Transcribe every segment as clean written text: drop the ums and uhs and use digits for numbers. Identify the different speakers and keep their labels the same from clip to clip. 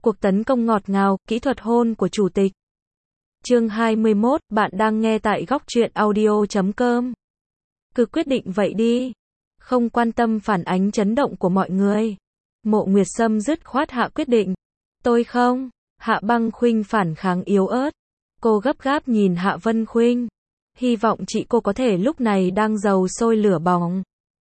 Speaker 1: Cuộc tấn công ngọt ngào, kỹ thuật hôn của chủ tịch. Chương 21, bạn đang nghe tại góc truyện audio.com. Cứ quyết định vậy đi. Không quan tâm phản ánh chấn động của mọi người. Mộ Nguyệt Sâm dứt khoát hạ quyết định. Tôi không. Hạ Băng Khuynh phản kháng yếu ớt. Cô gấp gáp nhìn Hạ Vân Khuynh. Hy vọng chị cô có thể lúc này đang dầu sôi lửa bỏng.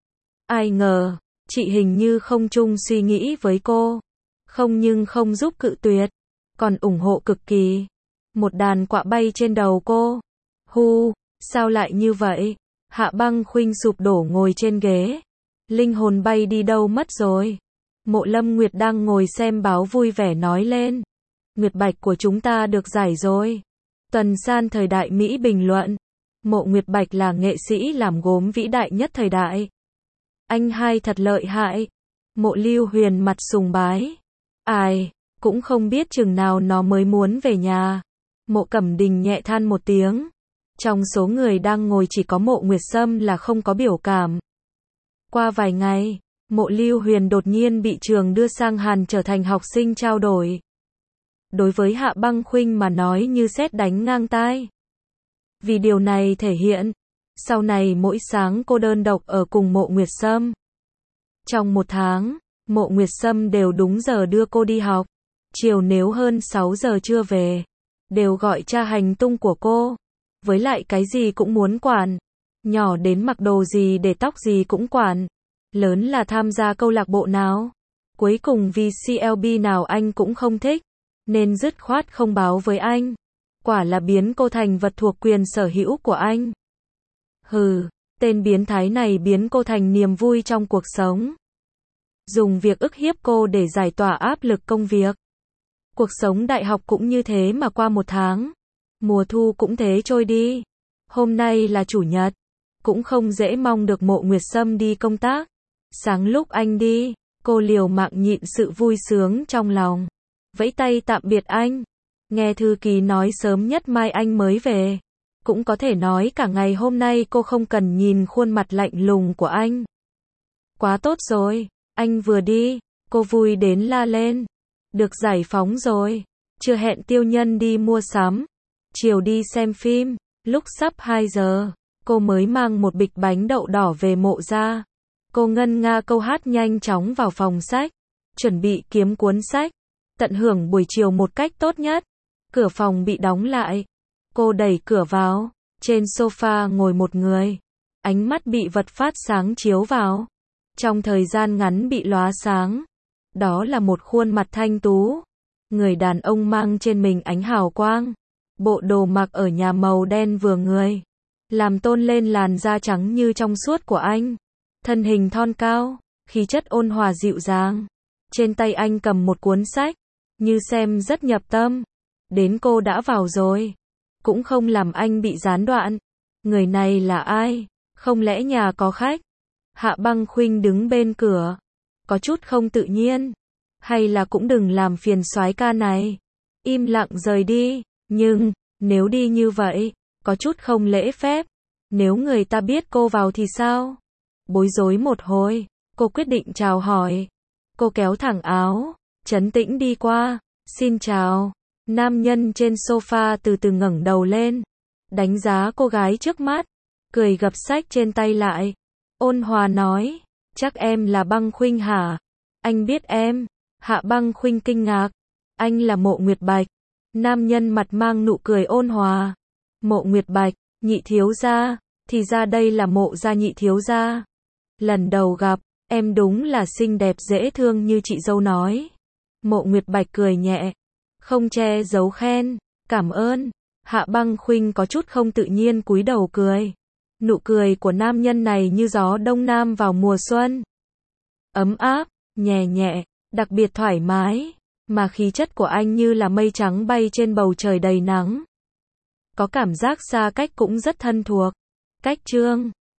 Speaker 1: Ai ngờ, chị hình như không chung suy nghĩ với cô. Không nhưng không giúp cự tuyệt, còn ủng hộ cực kỳ. Một đàn quạ bay trên đầu cô. Hu, sao lại như vậy? Hạ Băng Khuynh sụp đổ ngồi trên ghế. Linh hồn bay đi đâu mất rồi? Mộ Lâm Nguyệt đang ngồi xem báo vui vẻ nói lên. Nguyệt Bạch của chúng ta được giải rồi. Tuần san thời đại Mỹ bình luận. Mộ Nguyệt Bạch là nghệ sĩ làm gốm vĩ đại nhất thời đại. Anh hai thật lợi hại. Mộ Lưu Huyền mặt sùng bái. Ai, cũng không biết chừng nào nó mới muốn về nhà. Mộ Cẩm Đình nhẹ than một tiếng. Trong số người đang ngồi chỉ có Mộ Nguyệt Sâm là không có biểu cảm. Qua vài ngày, Mộ Lưu Huyền đột nhiên bị trường đưa sang Hàn trở thành học sinh trao đổi. Đối với Hạ Băng Khuynh mà nói như sét đánh ngang tai. Vì điều này thể hiện, sau này mỗi sáng cô đơn độc ở cùng Mộ Nguyệt Sâm. Trong một tháng, Mộ Nguyệt Sâm đều đúng giờ đưa cô đi học. Chiều nếu hơn 6 giờ chưa về, đều gọi tra hành tung của cô. Với lại cái gì cũng muốn quản. Nhỏ đến mặc đồ gì để tóc gì cũng quản. Lớn là tham gia câu lạc bộ nào. Cuối cùng vì CLB nào anh cũng không thích, nên dứt khoát không báo với anh. Quả là biến cô thành vật thuộc quyền sở hữu của anh. Hừ, tên biến thái này biến cô thành niềm vui trong cuộc sống. Dùng việc ức hiếp cô để giải tỏa áp lực công việc. Cuộc sống đại học cũng như thế mà qua một tháng. Mùa thu cũng thế trôi đi. Hôm nay là chủ nhật. Cũng không dễ mong được Mộ Nguyệt Sâm đi công tác. Sáng lúc anh đi, cô liều mạng nhịn sự vui sướng trong lòng. Vẫy tay tạm biệt anh. Nghe thư ký nói sớm nhất mai anh mới về. Cũng có thể nói cả ngày hôm nay cô không cần nhìn khuôn mặt lạnh lùng của anh. Quá tốt rồi. Anh vừa đi, cô vui đến la lên. Được giải phóng rồi. Chưa hẹn Tiêu Nhân đi mua sắm. Chiều đi xem phim. Lúc sắp 2 giờ, cô mới mang một bịch bánh đậu đỏ về Mộ ra. Cô ngân nga câu hát nhanh chóng vào phòng sách. Chuẩn bị kiếm cuốn sách. Tận hưởng buổi chiều một cách tốt nhất. Cửa phòng bị đóng lại. Cô đẩy cửa vào. Trên sofa ngồi một người. Ánh mắt bị vật phát sáng chiếu vào. Trong thời gian ngắn bị lóa sáng. Đó là một khuôn mặt thanh tú. Người đàn ông mang trên mình ánh hào quang. Bộ đồ mặc ở nhà màu đen vừa người. Làm tôn lên làn da trắng như trong suốt của anh. Thân hình thon cao, khí chất ôn hòa dịu dàng. Trên tay anh cầm một cuốn sách. Như xem rất nhập tâm. Đến cô đã vào rồi. Cũng không làm anh bị gián đoạn. Người này là ai? Không lẽ nhà có khách? Hạ Băng Khuynh đứng bên cửa. Có chút không tự nhiên. Hay là cũng đừng làm phiền soái ca này. Im lặng rời đi. Nhưng, nếu đi như vậy, có chút không lễ phép. Nếu người ta biết cô vào thì sao? Bối rối một hồi, cô quyết định chào hỏi. Cô kéo thẳng áo, trấn tĩnh đi qua. Xin chào. Nam nhân trên sofa từ từ ngẩng đầu lên. Đánh giá cô gái trước mắt. Cười gập sách trên tay lại. Ôn hòa nói. Chắc em là Băng Khuynh hả? Anh biết em. Hạ Băng Khuynh kinh ngạc. Anh là Mộ Nguyệt Bạch. Nam nhân mặt mang nụ cười ôn hòa. Mộ Nguyệt Bạch, nhị thiếu gia. Thì ra đây là Mộ gia nhị thiếu gia. Lần đầu gặp, em đúng là xinh đẹp dễ thương như chị dâu nói. Mộ Nguyệt Bạch cười nhẹ. Không che giấu khen. Cảm ơn. Hạ Băng Khuynh có chút không tự nhiên cúi đầu cười. Nụ cười của nam nhân này như gió đông nam vào mùa xuân. Ấm áp, nhẹ nhẹ, đặc biệt thoải mái. Mà khí chất của anh như là mây trắng bay trên bầu trời đầy nắng. Có cảm giác xa cách cũng rất thân thuộc. Cách chương